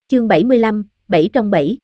Chương 75, 7 trong 7.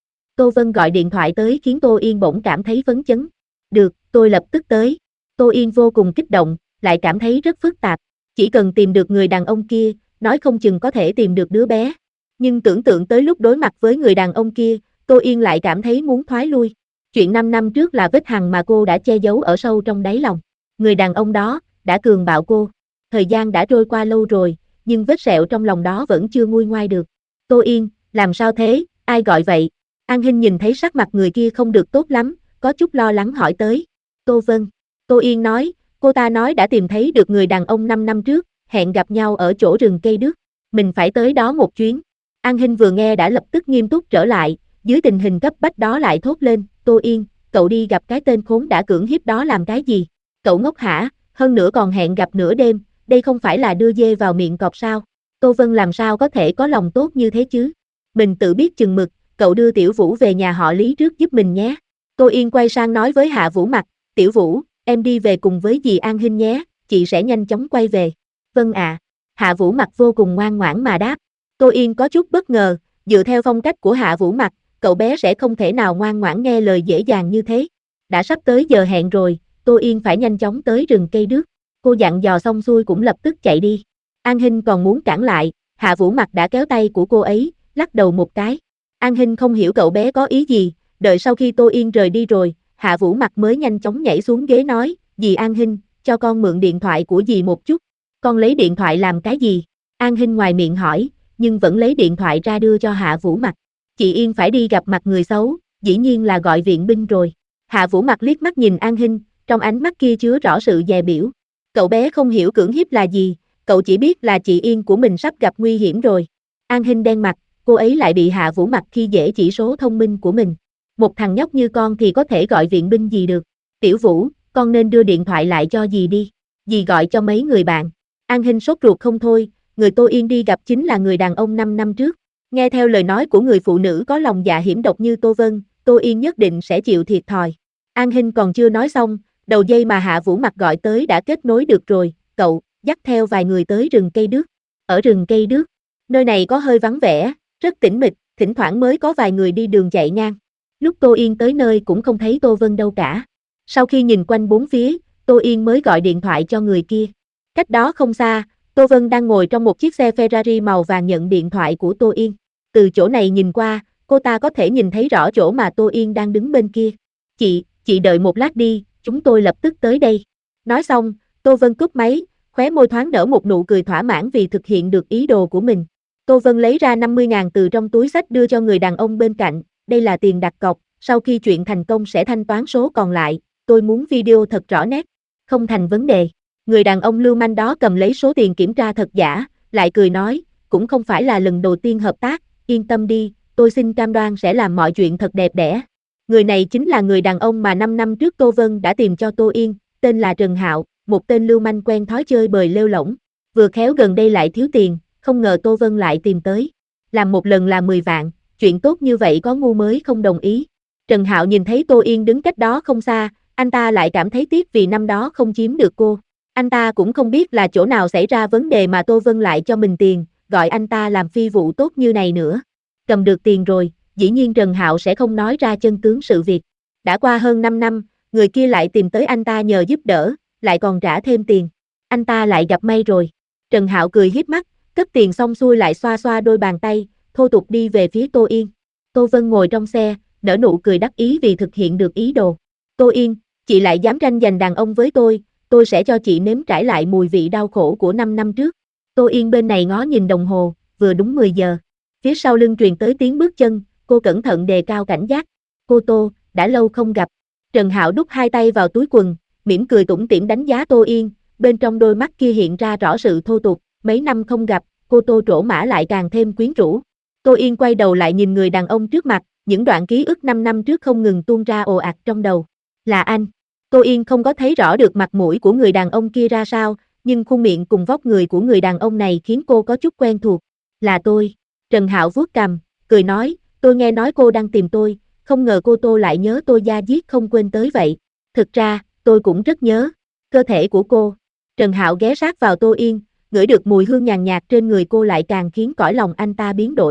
Tô Vân gọi điện thoại tới khiến Tô Yên bỗng cảm thấy phấn chấn. Được, tôi lập tức tới. Tô Yên vô cùng kích động, lại cảm thấy rất phức tạp. Chỉ cần tìm được người đàn ông kia, nói không chừng có thể tìm được đứa bé. Nhưng tưởng tượng tới lúc đối mặt với người đàn ông kia, Tô Yên lại cảm thấy muốn thoái lui. Chuyện 5 năm trước là vết hằn mà cô đã che giấu ở sâu trong đáy lòng. Người đàn ông đó đã cường bạo cô. Thời gian đã trôi qua lâu rồi, nhưng vết sẹo trong lòng đó vẫn chưa nguôi ngoai được. Tô Yên, làm sao thế, ai gọi vậy? An Hinh nhìn thấy sắc mặt người kia không được tốt lắm, có chút lo lắng hỏi tới. Tô Vân. Tô Yên nói, cô ta nói đã tìm thấy được người đàn ông 5 năm trước, hẹn gặp nhau ở chỗ rừng cây đước. Mình phải tới đó một chuyến. An Hinh vừa nghe đã lập tức nghiêm túc trở lại, dưới tình hình cấp bách đó lại thốt lên, Tô Yên, cậu đi gặp cái tên khốn đã cưỡng hiếp đó làm cái gì? Cậu ngốc hả, hơn nữa còn hẹn gặp nửa đêm, đây không phải là đưa dê vào miệng cọp sao? Tô Vân làm sao có thể có lòng tốt như thế chứ? Mình tự biết chừng mực, cậu đưa Tiểu Vũ về nhà họ Lý trước giúp mình nhé. Tô Yên quay sang nói với Hạ Vũ Mặc, Tiểu Vũ, em đi về cùng với dì An Hinh nhé, chị sẽ nhanh chóng quay về. Vâng ạ. Hạ Vũ Mặc vô cùng ngoan ngoãn mà đáp. Tô Yên có chút bất ngờ, dựa theo phong cách của Hạ Vũ Mặc, cậu bé sẽ không thể nào ngoan ngoãn nghe lời dễ dàng như thế. Đã sắp tới giờ hẹn rồi, Tô Yên phải nhanh chóng tới rừng cây đước. Cô dặn dò xong xuôi cũng lập tức chạy đi. An Hinh còn muốn cản lại, Hạ Vũ Mặc đã kéo tay của cô ấy, lắc đầu một cái. An Hinh không hiểu cậu bé có ý gì, đợi sau khi Tô Yên rời đi rồi, Hạ Vũ Mặc mới nhanh chóng nhảy xuống ghế nói, dì An Hinh, cho con mượn điện thoại của dì một chút. Con lấy điện thoại làm cái gì? An Hinh ngoài miệng hỏi, nhưng vẫn lấy điện thoại ra đưa cho Hạ Vũ Mặc. Chị Yên phải đi gặp mặt người xấu, dĩ nhiên là gọi viện binh rồi. Hạ Vũ Mặc liếc mắt nhìn An Hinh, trong ánh mắt kia chứa rõ sự dè bỉu. Cậu bé không hiểu cưỡng hiếp là gì, cậu chỉ biết là chị Yên của mình sắp gặp nguy hiểm rồi. An Hinh đen mặt, cô ấy lại bị Hạ Vũ Mặc khi dễ chỉ số thông minh của mình. Một thằng nhóc như con thì có thể gọi viện binh gì được. Tiểu Vũ, con nên đưa điện thoại lại cho dì đi. Dì gọi cho mấy người bạn. An Hinh sốt ruột không thôi, người Tô Yên đi gặp chính là người đàn ông 5 năm trước. Nghe theo lời nói của người phụ nữ có lòng dạ hiểm độc như Tô Vân, Tô Yên nhất định sẽ chịu thiệt thòi. An Hinh còn chưa nói xong, đầu dây mà Hạ Vũ Mặc gọi tới đã kết nối được rồi, cậu, dắt theo vài người tới rừng cây đước. Ở rừng cây đước, nơi này có hơi vắng vẻ, rất tĩnh mịch, thỉnh thoảng mới có vài người đi đường chạy ngang. Lúc Tô Yên tới nơi cũng không thấy Tô Vân đâu cả. Sau khi nhìn quanh bốn phía, Tô Yên mới gọi điện thoại cho người kia. Cách đó không xa, Tô Vân đang ngồi trong một chiếc xe Ferrari màu vàng nhận điện thoại của Tô Yên. Từ chỗ này nhìn qua, cô ta có thể nhìn thấy rõ chỗ mà Tô Yên đang đứng bên kia. Chị đợi một lát đi, chúng tôi lập tức tới đây. Nói xong, Tô Vân cúp máy, khóe môi thoáng nở một nụ cười thỏa mãn vì thực hiện được ý đồ của mình. Tô Vân lấy ra 50.000 từ trong túi xách đưa cho người đàn ông bên cạnh, đây là tiền đặt cọc, sau khi chuyện thành công sẽ thanh toán số còn lại, tôi muốn video thật rõ nét. Không thành vấn đề. Người đàn ông lưu manh đó cầm lấy số tiền kiểm tra thật giả, lại cười nói, cũng không phải là lần đầu tiên hợp tác, yên tâm đi, tôi xin cam đoan sẽ làm mọi chuyện thật đẹp đẽ. Người này chính là người đàn ông mà 5 năm trước Tô Vân đã tìm cho Tô Yên, tên là Trần Hạo, một tên lưu manh quen thói chơi bời lêu lỏng. Vừa khéo gần đây lại thiếu tiền, không ngờ Tô Vân lại tìm tới. Làm một lần là 10 vạn, chuyện tốt như vậy có ngu mới không đồng ý. Trần Hạo nhìn thấy Tô Yên đứng cách đó không xa, anh ta lại cảm thấy tiếc vì năm đó không chiếm được cô. Anh ta cũng không biết là chỗ nào xảy ra vấn đề mà Tô Vân lại cho mình tiền, gọi anh ta làm phi vụ tốt như này nữa. Cầm được tiền rồi, dĩ nhiên Trần Hạo sẽ không nói ra chân tướng sự việc. Đã qua hơn 5 năm, người kia lại tìm tới anh ta nhờ giúp đỡ, lại còn trả thêm tiền. Anh ta lại gặp may rồi. Trần Hạo cười hiếp mắt, cất tiền xong xuôi lại xoa xoa đôi bàn tay, thô tục đi về phía Tô Yên. Tô Vân ngồi trong xe, nở nụ cười đắc ý vì thực hiện được ý đồ. Tô Yên, chị lại dám tranh giành đàn ông với tôi sẽ cho chị nếm trải lại mùi vị đau khổ của 5 năm trước. Tô Yên bên này ngó nhìn đồng hồ, vừa đúng 10 giờ. Phía sau lưng truyền tới tiếng bước chân, cô cẩn thận đề cao cảnh giác. Cô Tô, đã lâu không gặp. Trần Hạo đút hai tay vào túi quần, mỉm cười tủm tỉm đánh giá Tô Yên, bên trong đôi mắt kia hiện ra rõ sự thô tục, mấy năm không gặp, cô Tô trổ mã lại càng thêm quyến rũ. Tô Yên quay đầu lại nhìn người đàn ông trước mặt, những đoạn ký ức 5 năm trước không ngừng tuôn ra ồ ạt trong đầu. Là anh. Tô Yên không có thấy rõ được mặt mũi của người đàn ông kia ra sao, nhưng khuôn miệng cùng vóc người của người đàn ông này khiến cô có chút quen thuộc. Là tôi. Trần Hạo vuốt cằm, cười nói, tôi nghe nói cô đang tìm tôi, không ngờ cô Tô lại nhớ tôi da diết không quên tới vậy. Thực ra, tôi cũng rất nhớ. Cơ thể của cô. Trần Hạo ghé sát vào Tô Yên, ngửi được mùi hương nhàn nhạt trên người cô lại càng khiến cõi lòng anh ta biến đổi.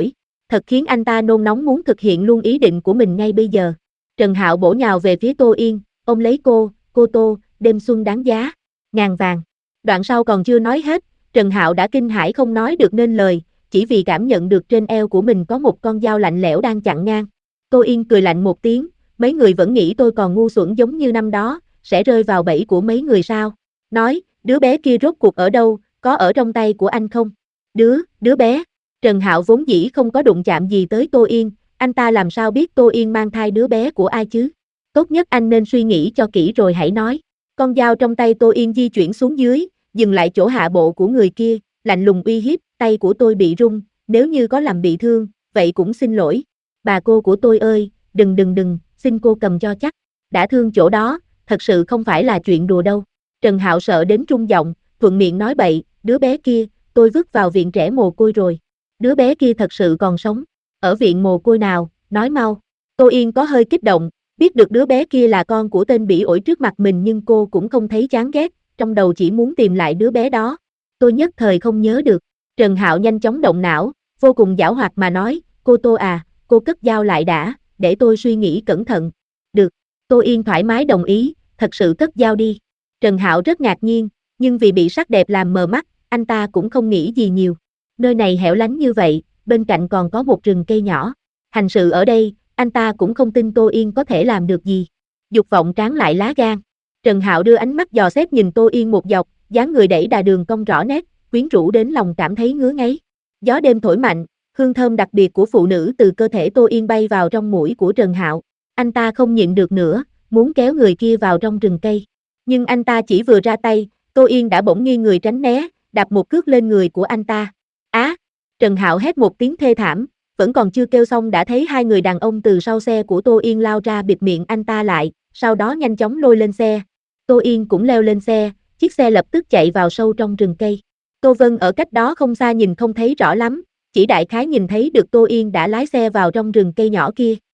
thật khiến anh ta nôn nóng muốn thực hiện luôn ý định của mình ngay bây giờ. Trần Hạo bổ nhào về phía Tô Yên, ôm lấy cô Tô, đêm xuân đáng giá, ngàn vàng. Đoạn sau còn chưa nói hết, Trần Hạo đã kinh hãi không nói được nên lời, chỉ vì cảm nhận được trên eo của mình có một con dao lạnh lẽo đang chặn ngang. Tô Yên cười lạnh một tiếng, mấy người vẫn nghĩ tôi còn ngu xuẩn giống như năm đó, sẽ rơi vào bẫy của mấy người sao? Nói, đứa bé kia rốt cuộc ở đâu, có ở trong tay của anh không? Đứa bé. Trần Hạo vốn dĩ không có đụng chạm gì tới Tô Yên, anh ta làm sao biết Tô Yên mang thai đứa bé của ai chứ? Tốt nhất anh nên suy nghĩ cho kỹ rồi hãy nói. Con dao trong tay Tô Yên di chuyển xuống dưới, dừng lại chỗ hạ bộ của người kia, lạnh lùng uy hiếp, tay của tôi bị rung, nếu như có làm bị thương, vậy cũng xin lỗi. Bà cô của tôi ơi, đừng, xin cô cầm cho chắc. Đã thương chỗ đó, thật sự không phải là chuyện đùa đâu. Trần Hạo sợ đến rung giọng, thuận miệng nói bậy, đứa bé kia, tôi vứt vào viện trẻ mồ côi rồi. Đứa bé kia thật sự còn sống. Ở viện mồ côi nào, nói mau. Tô Yên có hơi kích động, biết được đứa bé kia là con của tên bỉ ổi trước mặt mình nhưng cô cũng không thấy chán ghét, trong đầu chỉ muốn tìm lại đứa bé đó. Tôi nhất thời không nhớ được. Trần Hạo nhanh chóng động não, vô cùng giảo hoạt mà nói, cô Tô à, cô cất dao lại đã, để tôi suy nghĩ cẩn thận. Được. Tô Yên thoải mái đồng ý, thật sự cất dao đi. Trần Hạo rất ngạc nhiên, nhưng vì bị sắc đẹp làm mờ mắt, anh ta cũng không nghĩ gì nhiều. Nơi này hẻo lánh như vậy, bên cạnh còn có một rừng cây nhỏ. Hành sự ở đây, anh ta cũng không tin Tô Yên có thể làm được gì. Dục vọng tráng lại lá gan. Trần Hạo đưa ánh mắt dò xét nhìn Tô Yên một dọc, dáng người đẩy đà đường cong rõ nét, quyến rũ đến lòng cảm thấy ngứa ngáy. Gió đêm thổi mạnh, hương thơm đặc biệt của phụ nữ từ cơ thể Tô Yên bay vào trong mũi của Trần Hạo. Anh ta không nhịn được nữa, muốn kéo người kia vào trong rừng cây. Nhưng anh ta chỉ vừa ra tay, Tô Yên đã bỗng nghiêng người tránh né, đạp một cước lên người của anh ta. Á! Trần Hạo hét một tiếng thê thảm, vẫn còn chưa kêu xong đã thấy hai người đàn ông từ sau xe của Tô Yên lao ra bịt miệng anh ta lại, sau đó nhanh chóng lôi lên xe. Tô Yên cũng leo lên xe, chiếc xe lập tức chạy vào sâu trong rừng cây. Tô Vân ở cách đó không xa nhìn không thấy rõ lắm, chỉ đại khái nhìn thấy được Tô Yên đã lái xe vào trong rừng cây nhỏ kia.